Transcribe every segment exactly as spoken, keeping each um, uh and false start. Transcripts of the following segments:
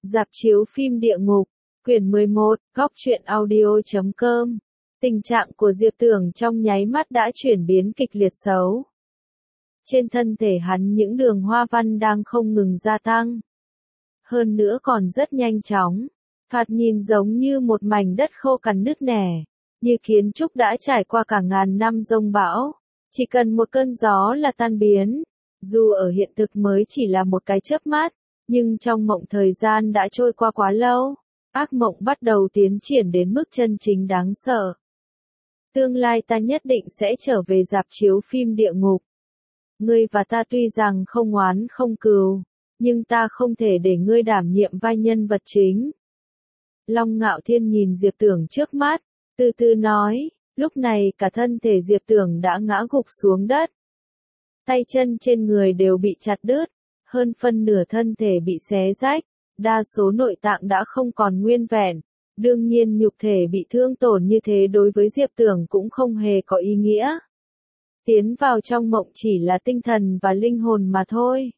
Rạp chiếu phim Địa Ngục, quyển mười một, góc truyện audio chấm com. Tình trạng của Diệp Tưởng trong nháy mắt đã chuyển biến kịch liệt xấu. Trên thân thể hắn những đường hoa văn đang không ngừng gia tăng. Hơn nữa còn rất nhanh chóng, thoạt nhìn giống như một mảnh đất khô cằn nứt nẻ, như kiến trúc đã trải qua cả ngàn năm giông bão, chỉ cần một cơn gió là tan biến. Dù ở hiện thực mới chỉ là một cái chớp mắt, nhưng trong mộng thời gian đã trôi qua quá lâu, ác mộng bắt đầu tiến triển đến mức chân chính đáng sợ. Tương lai ta nhất định sẽ trở về rạp chiếu phim Địa Ngục. Ngươi và ta tuy rằng không oán không cừu, nhưng ta không thể để ngươi đảm nhiệm vai nhân vật chính. Long Ngạo Thiên nhìn Diệp Tưởng trước mắt, từ từ nói, lúc này cả thân thể Diệp Tưởng đã ngã gục xuống đất. Tay chân trên người đều bị chặt đứt, hơn phân nửa thân thể bị xé rách, đa số nội tạng đã không còn nguyên vẹn. Đương nhiên nhục thể bị thương tổn như thế đối với Diệp Tưởng cũng không hề có ý nghĩa. Tiến vào trong mộng chỉ là tinh thần và linh hồn mà thôi.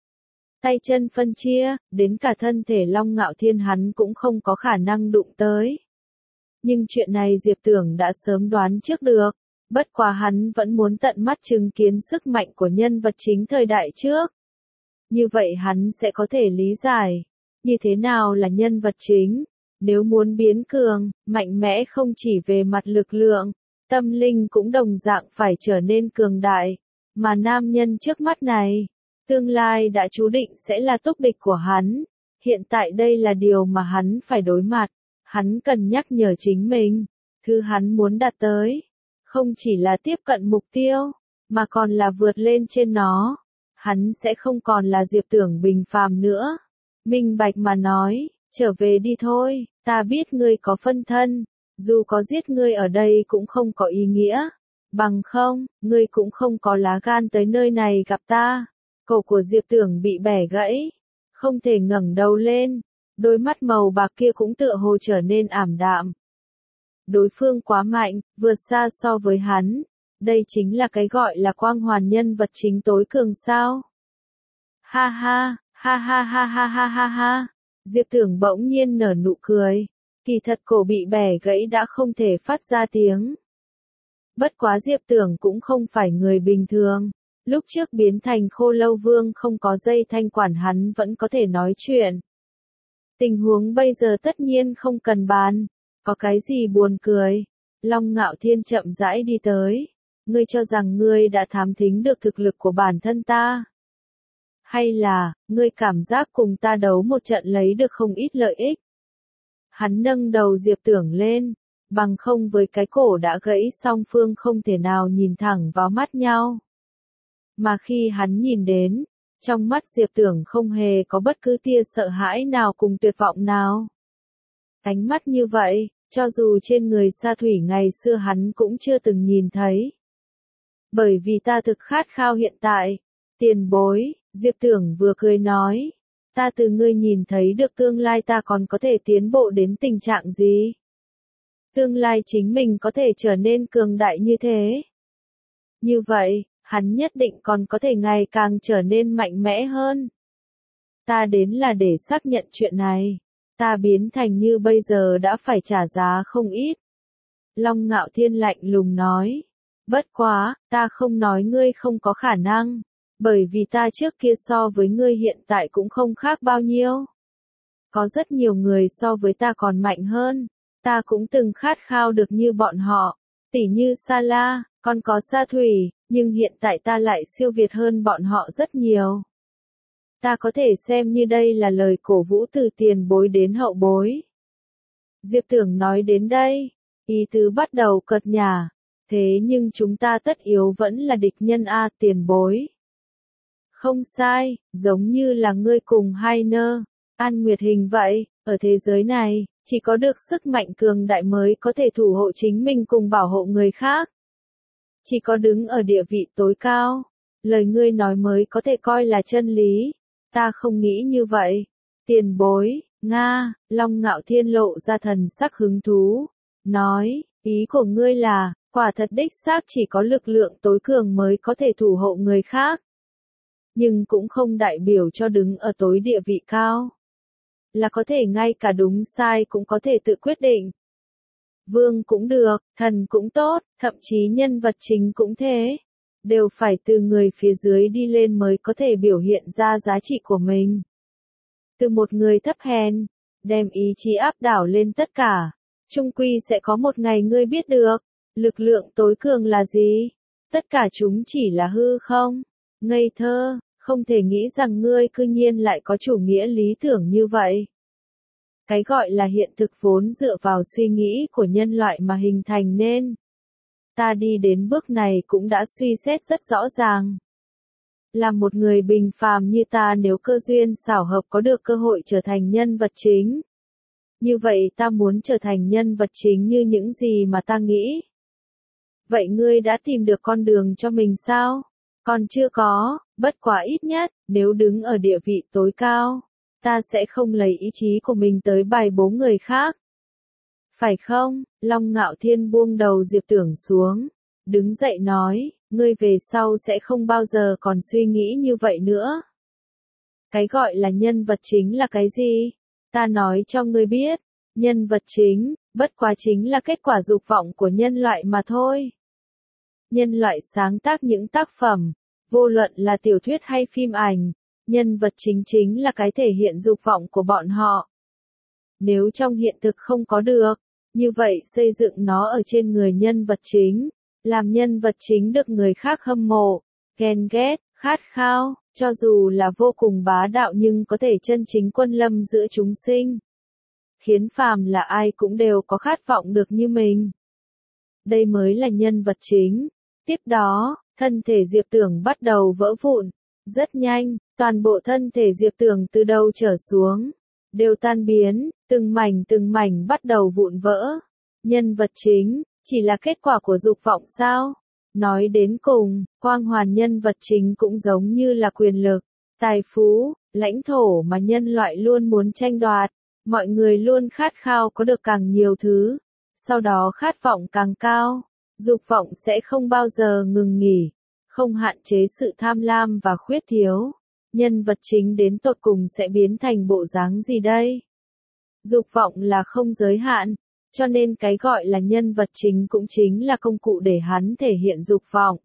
Tay chân phân chia, đến cả thân thể Long Ngạo Thiên hắn cũng không có khả năng đụng tới. Nhưng chuyện này Diệp Tưởng đã sớm đoán trước được, bất quá hắn vẫn muốn tận mắt chứng kiến sức mạnh của nhân vật chính thời đại trước. Như vậy hắn sẽ có thể lý giải, như thế nào là nhân vật chính. Nếu muốn biến cường, mạnh mẽ không chỉ về mặt lực lượng, tâm linh cũng đồng dạng phải trở nên cường đại. Mà nam nhân trước mắt này, tương lai đã chú định sẽ là túc địch của hắn. Hiện tại đây là điều mà hắn phải đối mặt. Hắn cần nhắc nhở chính mình, thứ hắn muốn đạt tới, không chỉ là tiếp cận mục tiêu, mà còn là vượt lên trên nó. Hắn sẽ không còn là Diệp Tưởng bình phàm nữa. Minh bạch mà nói, trở về đi thôi, ta biết ngươi có phân thân, dù có giết ngươi ở đây cũng không có ý nghĩa. Bằng không, ngươi cũng không có lá gan tới nơi này gặp ta. Cổ của Diệp Tưởng bị bẻ gãy, không thể ngẩng đầu lên, đôi mắt màu bạc kia cũng tựa hồ trở nên ảm đạm. Đối phương quá mạnh, vượt xa so với hắn. Đây chính là cái gọi là quang hoàn nhân vật chính tối cường sao. Ha ha, ha ha ha ha ha ha ha. Diệp Tưởng bỗng nhiên nở nụ cười. Kỳ thật cổ bị bẻ gãy đã không thể phát ra tiếng. Bất quá Diệp Tưởng cũng không phải người bình thường. Lúc trước biến thành Khô Lâu Vương không có dây thanh quản hắn vẫn có thể nói chuyện. Tình huống bây giờ tất nhiên không cần bàn. Có cái gì buồn cười. Long Ngạo Thiên chậm rãi đi tới. Ngươi cho rằng ngươi đã thám thính được thực lực của bản thân ta? Hay là, ngươi cảm giác cùng ta đấu một trận lấy được không ít lợi ích? Hắn nâng đầu Diệp Tưởng lên, bằng không với cái cổ đã gãy song phương không thể nào nhìn thẳng vào mắt nhau. Mà khi hắn nhìn đến, trong mắt Diệp Tưởng không hề có bất cứ tia sợ hãi nào cùng tuyệt vọng nào. Ánh mắt như vậy, cho dù trên người Sa Thủy ngày xưa hắn cũng chưa từng nhìn thấy. Bởi vì ta thực khát khao hiện tại, tiền bối, Diệp Tưởng vừa cười nói, ta từ ngươi nhìn thấy được tương lai ta còn có thể tiến bộ đến tình trạng gì? Tương lai chính mình có thể trở nên cường đại như thế. Như vậy, hắn nhất định còn có thể ngày càng trở nên mạnh mẽ hơn. Ta đến là để xác nhận chuyện này. Ta biến thành như bây giờ đã phải trả giá không ít. Long Ngạo Thiên lạnh lùng nói. Bất quá, ta không nói ngươi không có khả năng. Bởi vì ta trước kia so với ngươi hiện tại cũng không khác bao nhiêu. Có rất nhiều người so với ta còn mạnh hơn. Ta cũng từng khát khao được như bọn họ. Tỉ như Sa La, còn có Sa Thủy, nhưng hiện tại ta lại siêu việt hơn bọn họ rất nhiều. Ta có thể xem như đây là lời cổ vũ từ tiền bối đến hậu bối. Diệp Tưởng nói đến đây, ý tứ bắt đầu cợt nhả. Thế nhưng chúng ta tất yếu vẫn là địch nhân a tiền bối. Không sai, giống như là ngươi cùng hai nơ, An Nguyệt Hình vậy, ở thế giới này, chỉ có được sức mạnh cường đại mới có thể thủ hộ chính mình cùng bảo hộ người khác. Chỉ có đứng ở địa vị tối cao, lời ngươi nói mới có thể coi là chân lý. Ta không nghĩ như vậy. Tiền bối, Nga, Long Ngạo Thiên lộ ra thần sắc hứng thú. Nói, ý của ngươi là, quả thật đích xác chỉ có lực lượng tối cường mới có thể thủ hộ người khác. Nhưng cũng không đại biểu cho đứng ở tối địa vị cao. là có thể ngay cả đúng sai cũng có thể tự quyết định. Vương cũng được, thần cũng tốt, thậm chí nhân vật chính cũng thế. Đều phải từ người phía dưới đi lên mới có thể biểu hiện ra giá trị của mình. Từ một người thấp hèn, đem ý chí áp đảo lên tất cả. Chung quy sẽ có một ngày ngươi biết được, lực lượng tối cường là gì? Tất cả chúng chỉ là hư không? Ngây thơ, không thể nghĩ rằng ngươi cư nhiên lại có chủ nghĩa lý tưởng như vậy. Cái gọi là hiện thực vốn dựa vào suy nghĩ của nhân loại mà hình thành nên. Ta đi đến bước này cũng đã suy xét rất rõ ràng. Là một người bình phàm như ta, nếu cơ duyên xảo hợp có được cơ hội trở thành nhân vật chính. Như vậy ta muốn trở thành nhân vật chính như những gì mà ta nghĩ. Vậy ngươi đã tìm được con đường cho mình sao? Còn chưa có, bất quá ít nhất, nếu đứng ở địa vị tối cao, ta sẽ không lấy ý chí của mình tới bài bố người khác. Phải không? Long Ngạo Thiên buông đầu Diệp Tưởng xuống, đứng dậy nói, ngươi về sau sẽ không bao giờ còn suy nghĩ như vậy nữa. Cái gọi là nhân vật chính là cái gì? Ta nói cho ngươi biết, nhân vật chính, bất quá chính là kết quả dục vọng của nhân loại mà thôi. Nhân loại sáng tác những tác phẩm, vô luận là tiểu thuyết hay phim ảnh, nhân vật chính chính là cái thể hiện dục vọng của bọn họ. Nếu trong hiện thực không có được, như vậy xây dựng nó ở trên người nhân vật chính, làm nhân vật chính được người khác hâm mộ, ghen ghét, khát khao, cho dù là vô cùng bá đạo nhưng có thể chân chính quân lâm giữa chúng sinh. Khiến phàm là ai cũng đều có khát vọng được như mình. Đây mới là nhân vật chính. Tiếp đó, thân thể Diệp Tưởng bắt đầu vỡ vụn. Rất nhanh, toàn bộ thân thể Diệp Tưởng từ đầu trở xuống, đều tan biến, từng mảnh từng mảnh bắt đầu vụn vỡ. Nhân vật chính, chỉ là kết quả của dục vọng sao? Nói đến cùng, quang hoàn nhân vật chính cũng giống như là quyền lực, tài phú, lãnh thổ mà nhân loại luôn muốn tranh đoạt. Mọi người luôn khát khao có được càng nhiều thứ, sau đó khát vọng càng cao. Dục vọng sẽ không bao giờ ngừng nghỉ, không hạn chế sự tham lam và khuyết thiếu. Nhân vật chính đến tột cùng sẽ biến thành bộ dáng gì đây? Dục vọng là không giới hạn, cho nên cái gọi là nhân vật chính cũng chính là công cụ để hắn thể hiện dục vọng.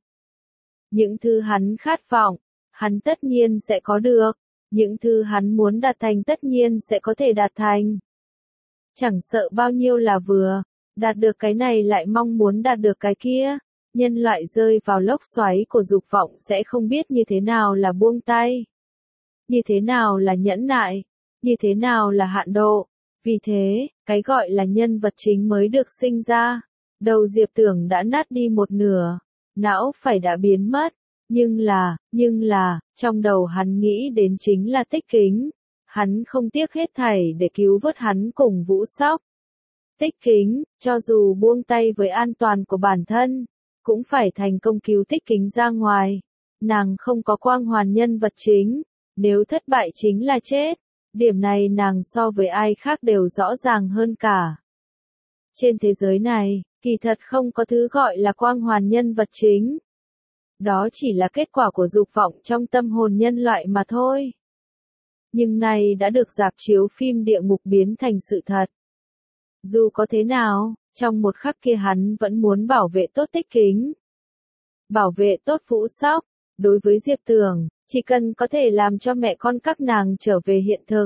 Những thứ hắn khát vọng, hắn tất nhiên sẽ có được. Những thứ hắn muốn đạt thành tất nhiên sẽ có thể đạt thành. Chẳng sợ bao nhiêu là vừa, đạt được cái này lại mong muốn đạt được cái kia. Nhân loại rơi vào lốc xoáy của dục vọng sẽ không biết như thế nào là buông tay. Như thế nào là nhẫn nại. Như thế nào là hạn độ. Vì thế, cái gọi là nhân vật chính mới được sinh ra. Đầu Diệp Tưởng đã nát đi một nửa. Não phải đã biến mất. Nhưng là, nhưng là, trong đầu hắn nghĩ đến chính là Tích Kính. Hắn không tiếc hết thảy để cứu vớt hắn cùng Vũ Sóc. Tích Kính, cho dù buông tay với an toàn của bản thân, cũng phải thành công cứu Tích Kính ra ngoài. Nàng không có quang hoàn nhân vật chính, nếu thất bại chính là chết. Điểm này nàng so với ai khác đều rõ ràng hơn cả. Trên thế giới này, kỳ thật không có thứ gọi là quang hoàn nhân vật chính. Đó chỉ là kết quả của dục vọng trong tâm hồn nhân loại mà thôi. Nhưng này đã được rạp chiếu phim địa ngục biến thành sự thật. Dù có thế nào, trong một khắc kia hắn vẫn muốn bảo vệ tốt Tích Kính. Bảo vệ tốt Vũ Sóc, đối với Diệp Tưởng, chỉ cần có thể làm cho mẹ con các nàng trở về hiện thực.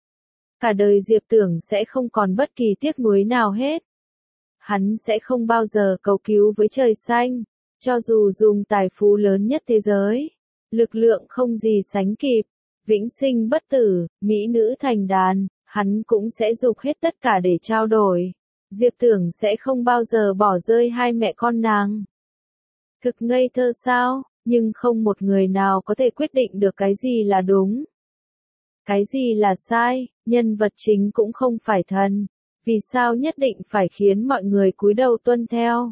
Cả đời Diệp Tưởng sẽ không còn bất kỳ tiếc nuối nào hết. Hắn sẽ không bao giờ cầu cứu với trời xanh. Cho dù dùng tài phú lớn nhất thế giới, lực lượng không gì sánh kịp, vĩnh sinh bất tử, mỹ nữ thành đàn, hắn cũng sẽ dục hết tất cả để trao đổi. Diệp Tưởng sẽ không bao giờ bỏ rơi hai mẹ con nàng. Thực ngây thơ sao, nhưng không một người nào có thể quyết định được cái gì là đúng. Cái gì là sai, nhân vật chính cũng không phải thần. Vì sao nhất định phải khiến mọi người cúi đầu tuân theo?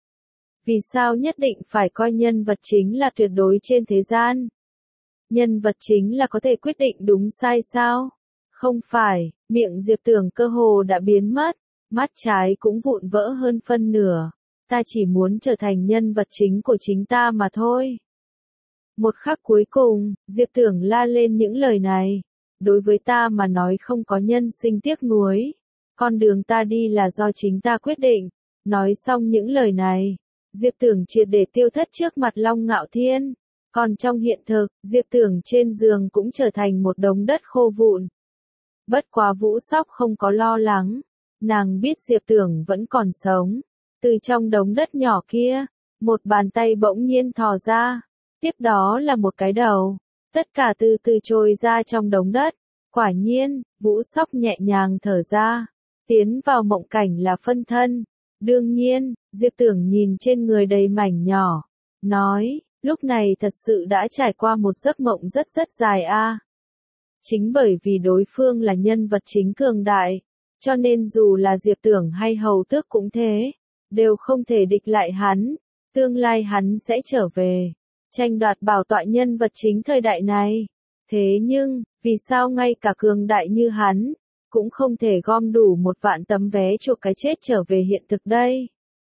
Vì sao nhất định phải coi nhân vật chính là tuyệt đối trên thế gian? Nhân vật chính là có thể quyết định đúng sai sao? Không phải, miệng Diệp Tưởng cơ hồ đã biến mất, mắt trái cũng vụn vỡ hơn phân nửa. Ta chỉ muốn trở thành nhân vật chính của chính ta mà thôi. Một khắc cuối cùng, Diệp Tưởng la lên những lời này. đối với ta mà nói không có nhân sinh tiếc nuối. Con đường ta đi là do chính ta quyết định. Nói xong những lời này, Diệp Tưởng triệt để tiêu thất trước mặt Long Ngạo Thiên. Còn trong hiện thực, Diệp Tưởng trên giường cũng trở thành một đống đất khô vụn. Bất quá Vũ Sóc không có lo lắng. Nàng biết Diệp Tưởng vẫn còn sống. Từ trong đống đất nhỏ kia, một bàn tay bỗng nhiên thò ra. Tiếp đó là một cái đầu. Tất cả từ từ trôi ra trong đống đất. Quả nhiên, Vũ Sóc nhẹ nhàng thở ra. Tiến vào mộng cảnh là phân thân. Đương nhiên, Diệp Tưởng nhìn trên người đầy mảnh nhỏ. Nói, lúc này thật sự đã trải qua một giấc mộng rất rất dài a. Chính bởi vì đối phương là nhân vật chính cường đại. Cho nên dù là Diệp Tưởng hay Hầu Tước cũng thế. Đều không thể địch lại hắn. Tương lai hắn sẽ trở về. Tranh đoạt bảo tọa nhân vật chính thời đại này. Thế nhưng, vì sao ngay cả cường đại như hắn, cũng không thể gom đủ một vạn tấm vé chuộc cái chết trở về hiện thực đây?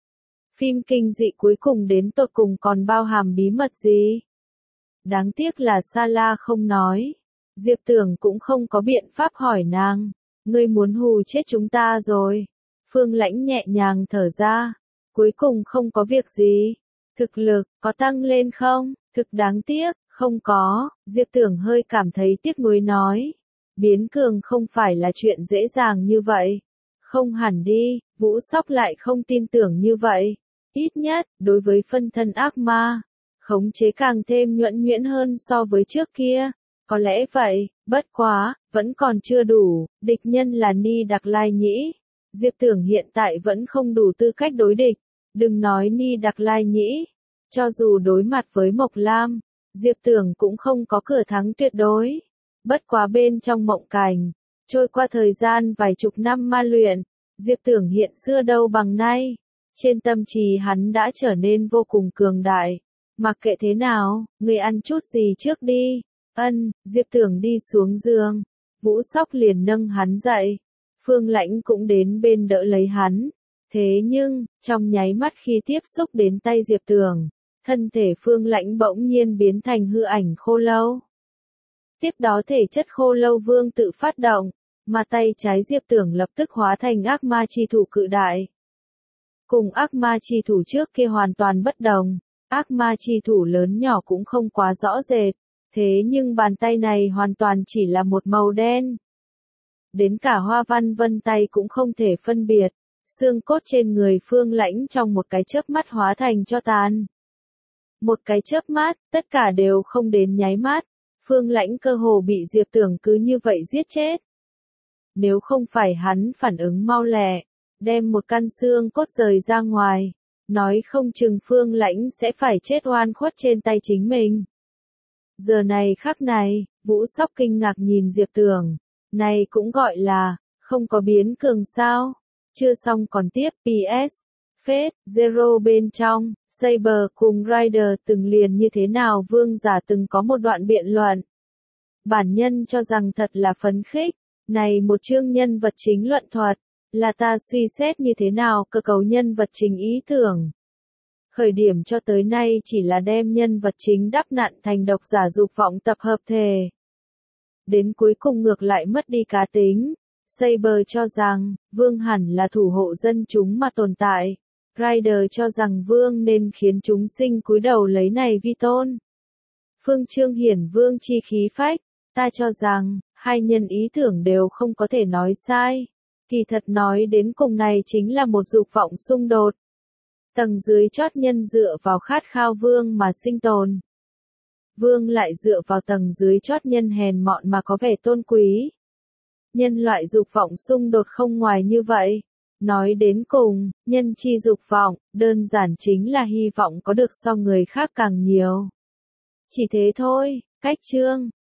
Phim kinh dị cuối cùng đến tột cùng còn bao hàm bí mật gì? Đáng tiếc là Sala không nói. Diệp Tưởng cũng không có biện pháp hỏi nàng. Ngươi muốn hù chết chúng ta rồi. Phương Lãnh nhẹ nhàng thở ra. Cuối cùng không có việc gì. Thực lực, có tăng lên không? Thực đáng tiếc, không có. Diệp Tưởng hơi cảm thấy tiếc nuối nói. Biến cường không phải là chuyện dễ dàng như vậy. Không hẳn đi, Vũ Sóc lại không tin tưởng như vậy. Ít nhất, đối với phân thân ác ma, khống chế càng thêm nhuần nhuyễn hơn so với trước kia. Có lẽ vậy, bất quá, vẫn còn chưa đủ. Địch nhân là Ni Đặc Lai Nhĩ. Diệp Tưởng hiện tại vẫn không đủ tư cách đối địch. Đừng nói Ni Đặc Lai Nhĩ. Cho dù đối mặt với Mộc Lam, Diệp Tưởng cũng không có cửa thắng tuyệt đối. Bất quá bên trong mộng cảnh, trôi qua thời gian vài chục năm ma luyện, Diệp Tưởng hiện xưa đâu bằng nay. Trên tâm trí hắn đã trở nên vô cùng cường đại. Mặc kệ thế nào, người ăn chút gì trước đi. Ân, Diệp Tưởng đi xuống giường. Vũ Sóc liền nâng hắn dậy. Phương Lãnh cũng đến bên đỡ lấy hắn. Thế nhưng, trong nháy mắt khi tiếp xúc đến tay Diệp Tưởng, thân thể Phương Lãnh bỗng nhiên biến thành hư ảnh khô lâu. Tiếp đó thể chất khô lâu vương tự phát động, mà tay trái Diệp Tưởng lập tức hóa thành ác ma chi thủ cự đại. Cùng ác ma chi thủ trước kia hoàn toàn bất đồng, ác ma chi thủ lớn nhỏ cũng không quá rõ rệt, thế nhưng bàn tay này hoàn toàn chỉ là một màu đen. Đến cả hoa văn vân tay cũng không thể phân biệt, xương cốt trên người Phương Lãnh trong một cái chớp mắt hóa thành tro tàn. Một cái chớp mắt, tất cả đều không đến nháy mắt. Phương Lãnh cơ hồ bị Diệp Tưởng cứ như vậy giết chết. Nếu không phải hắn phản ứng mau lẹ, đem một căn xương cốt rời ra ngoài, nói không chừng Phương Lãnh sẽ phải chết oan khuất trên tay chính mình. Giờ này khắc này, Vũ Sóc kinh ngạc nhìn Diệp Tưởng, này cũng gọi là, không có biến cường sao? Chưa xong còn tiếp. pê ét. Fate, Zero bên trong, Saber cùng Rider từng liền như thế nào vương giả từng có một đoạn biện luận. Bản nhân cho rằng thật là phấn khích, này một chương nhân vật chính luận thuật, là ta suy xét như thế nào cơ cấu nhân vật chính ý tưởng. Khởi điểm cho tới nay chỉ là đem nhân vật chính đắp nặn thành độc giả dục vọng tập hợp thể. Đến cuối cùng ngược lại mất đi cá tính. Saber cho rằng, vương hẳn là thủ hộ dân chúng mà tồn tại. Rider cho rằng vương nên khiến chúng sinh cúi đầu lấy này vi tôn. Phương Trương hiển vương chi khí phách, ta cho rằng, hai nhân ý tưởng đều không có thể nói sai. Kỳ thật nói đến cùng này chính là một dục vọng xung đột. Tầng dưới chót nhân dựa vào khát khao vương mà sinh tồn. Vương lại dựa vào tầng dưới chót nhân hèn mọn mà có vẻ tôn quý. Nhân loại dục vọng xung đột không ngoài như vậy. Nói đến cùng, nhân chi dục vọng, đơn giản chính là hy vọng có được so người khác càng nhiều. Chỉ thế thôi, cách chương.